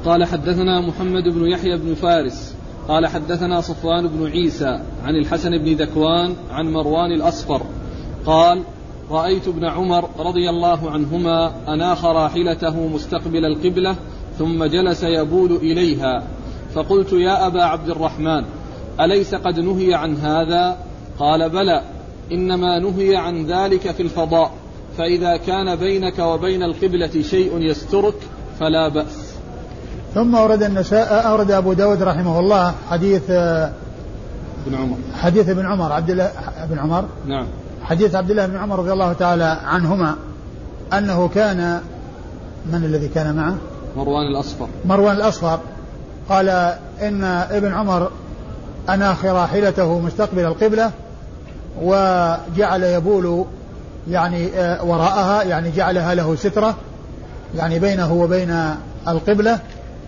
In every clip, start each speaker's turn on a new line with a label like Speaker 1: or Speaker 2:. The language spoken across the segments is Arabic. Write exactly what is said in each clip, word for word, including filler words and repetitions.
Speaker 1: قال حدثنا محمد بن يحيى بن فارس قال حدثنا صفوان بن عيسى عن الحسن بن ذكوان عن مروان الأصفر قال رأيت ابن عمر رضي الله عنهما أناخ راحلته مستقبل القبلة ثم جلس يبول إليها فقلت يا أبا عبد الرحمن أليس قد نهي عن هذا؟ قال بلى إنما نهي عن ذلك في الفضاء فإذا كان بينك وبين القبلة شيء يسترك فلا بأس.
Speaker 2: ثم أورد النساء أورد أبو داود رحمه الله حديث
Speaker 1: ابن عمر
Speaker 2: حديث ابن عمر عبد الله بن عمر
Speaker 1: نعم
Speaker 2: حديث عبد الله بن عمر رضي الله تعالى عنهما أنه كان من الذي كان معه؟
Speaker 1: مروان الأصفر
Speaker 2: مروان الأصفر قال إن ابن عمر أناخ راحلته مستقبل القبلة وجعل يبول يعني وراءها يعني جعلها له سترة يعني بينه وبين القبلة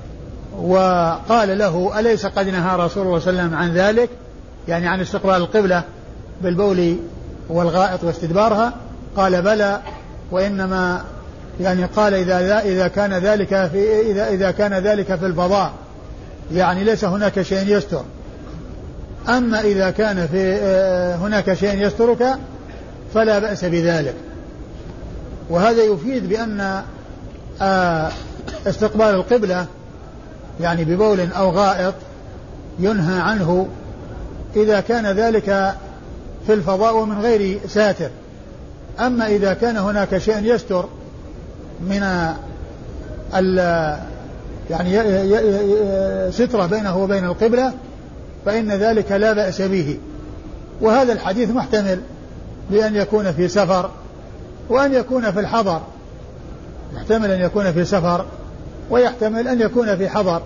Speaker 2: وقال له أليس قد نهى رسول الله صلى الله عليه وسلم عن ذلك يعني عن استقبال القبلة بالبول والغائط واستدبارها؟ قال بلى وإنما يعني قال إذا إذا كان ذلك في إذا إذا كان ذلك في الفضاء يعني ليس هناك شيء يستر، أما إذا كان في هناك شيء يسترك فلا بأس بذلك. وهذا يفيد بأن استقبال القبلة يعني ببول أو غائط ينهى عنه إذا كان ذلك في الفضاء ومن غير ساتر، أما إذا كان هناك شيء يستر من ال يعني سترة بينه وبين القبلة فإن ذلك لا بأس به. وهذا الحديث محتمل بأن يكون في سفر وأن يكون في الحضر، يحتمل أن يكون في سفر ويحتمل أن يكون في حضر،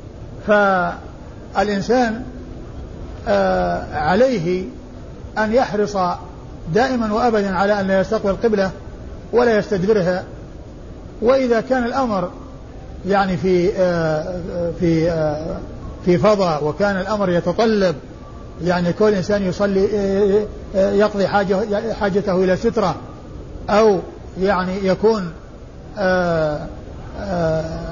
Speaker 2: فالإنسان آه عليه أن يحرص دائما وأبدا على أن لا يستقبل القبلة ولا يستدبرها. وإذا كان الأمر يعني في آه في آه في فضاء وكان الأمر يتطلب يعني كل إنسان يصلي آه يقضي حاجة حاجته إلى سترة أو يعني يكون آه آه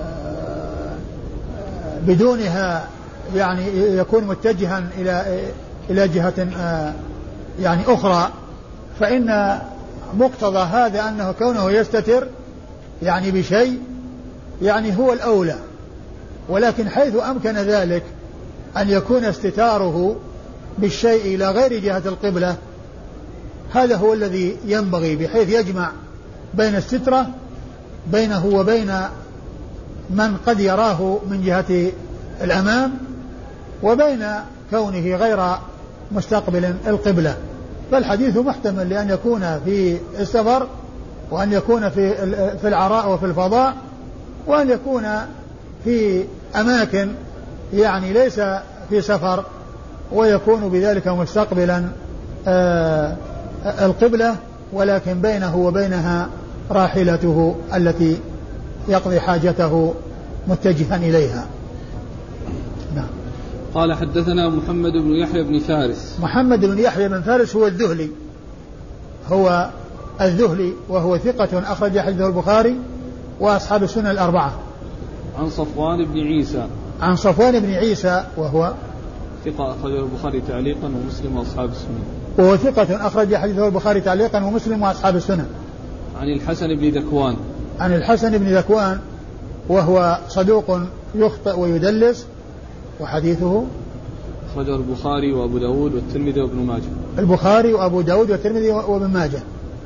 Speaker 2: بدونها يعني يكون متجها إلى إلى جهة آه يعني أخرى، فإن مقتضى هذا أنه كونه يستتر يعني بشيء يعني هو الأولى. ولكن حيث أمكن ذلك أن يكون استتاره بالشيء إلى غير جهة القبلة هذا هو الذي ينبغي، بحيث يجمع بين السترة بينه وبين من قد يراه من جهة الأمام وبين كونه غير مستقبل القبلة. فالحديث محتمل لأن يكون في السفر وأن يكون في في العراء وفي الفضاء وأن يكون في أماكن يعني ليس في سفر ويكون بذلك مستقبلا آه القبلة ولكن بينه وبينها راحلته التي يقضي حاجته متجها إليها. نعم.
Speaker 1: قال حدثنا محمد بن يحيى بن فارس.
Speaker 2: محمد بن يحيى بن فارس هو الذهلي هو الذهلي وهو ثقة أخرج حديثه البخاري وأصحاب السنن الأربعة.
Speaker 1: عن صفوان بن عيسى.
Speaker 2: عن صفوان بن عيسى وهو
Speaker 1: ثقة أخرجه البخاري تعليقا ومسلم وأصحاب السنن.
Speaker 2: وهو ثقة أخرج حديثه البخاري تعليقا ومسلم وأصحاب السنن.
Speaker 1: عن الحسن بن ذكوان.
Speaker 2: عن الحسن بن ذكوان وهو صدوق يخطئ ويدلس وحديثه
Speaker 1: أخرجه البخاري وأبو داود والترمذي وابن ماجه.
Speaker 2: البخاري وأبو داود والترمذي وابن ماجه.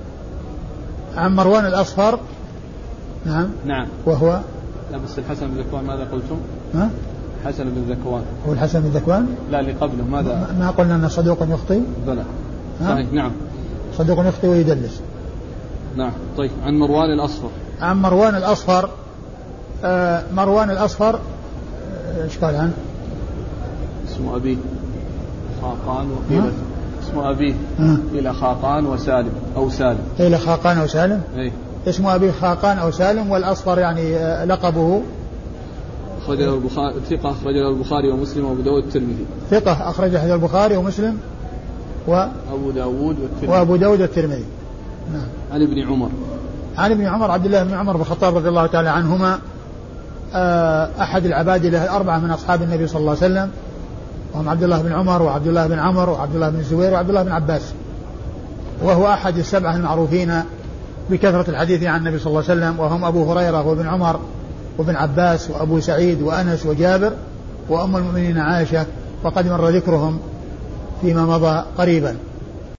Speaker 2: عن مروان الأصفر. نعم.
Speaker 1: نعم.
Speaker 2: وهو
Speaker 1: لا بس الحسن بن ذكوان ماذا قلتم؟
Speaker 2: ها؟
Speaker 1: حسن بن ذكوان.
Speaker 2: هو الحسن بن ذكوان؟
Speaker 1: لا اللي قبله ماذا؟
Speaker 2: ما قلنا أن صدوق يخطئ؟
Speaker 1: بلى. صحيح. نعم.
Speaker 2: صدوق يخطئ ويدلس.
Speaker 1: نعم. طيب عن مروان الأصفر.
Speaker 2: عن مروان الأصفر. آه مروان الأصفر ايش قال عنه؟
Speaker 1: اسم أبيه خاقان وقيل اسم أبيه إلى خاقان وسالم أو سالم.
Speaker 2: إلى خاقان أو سالم.
Speaker 1: أي.
Speaker 2: اسم أبيه خاقان أو سالم والأصفر يعني آه لقبه.
Speaker 1: أخرجه البخاري ثقة أخرجه البخاري ومسلم وأبو داود والترمذي.
Speaker 2: ثقة أخرجه البخاري ومسلم و
Speaker 1: أبو داود والترمذي.
Speaker 2: وأبو داود والترمذي. نعم.
Speaker 1: عن ابن عمر.
Speaker 2: عن ابن عمر عبد الله بن عمر بن الخطاب رضي الله تعالى عنهما أحد العبادلة الأربعة من أصحاب النبي صلى الله عليه وسلم، وهم عبد الله بن عمر وعبد الله بن عمرو وعبد الله بن الزبير وعبد الله بن عباس، وهو أحد السبعة المعروفين بكثرة الحديث عن النبي صلى الله عليه وسلم، وهم أبو هريرة وابن عمر وابن عباس وأبو سعيد وأنس وجابر وأم المؤمنين عائشة، وقد مر ذكرهم فيما مضى قريبا.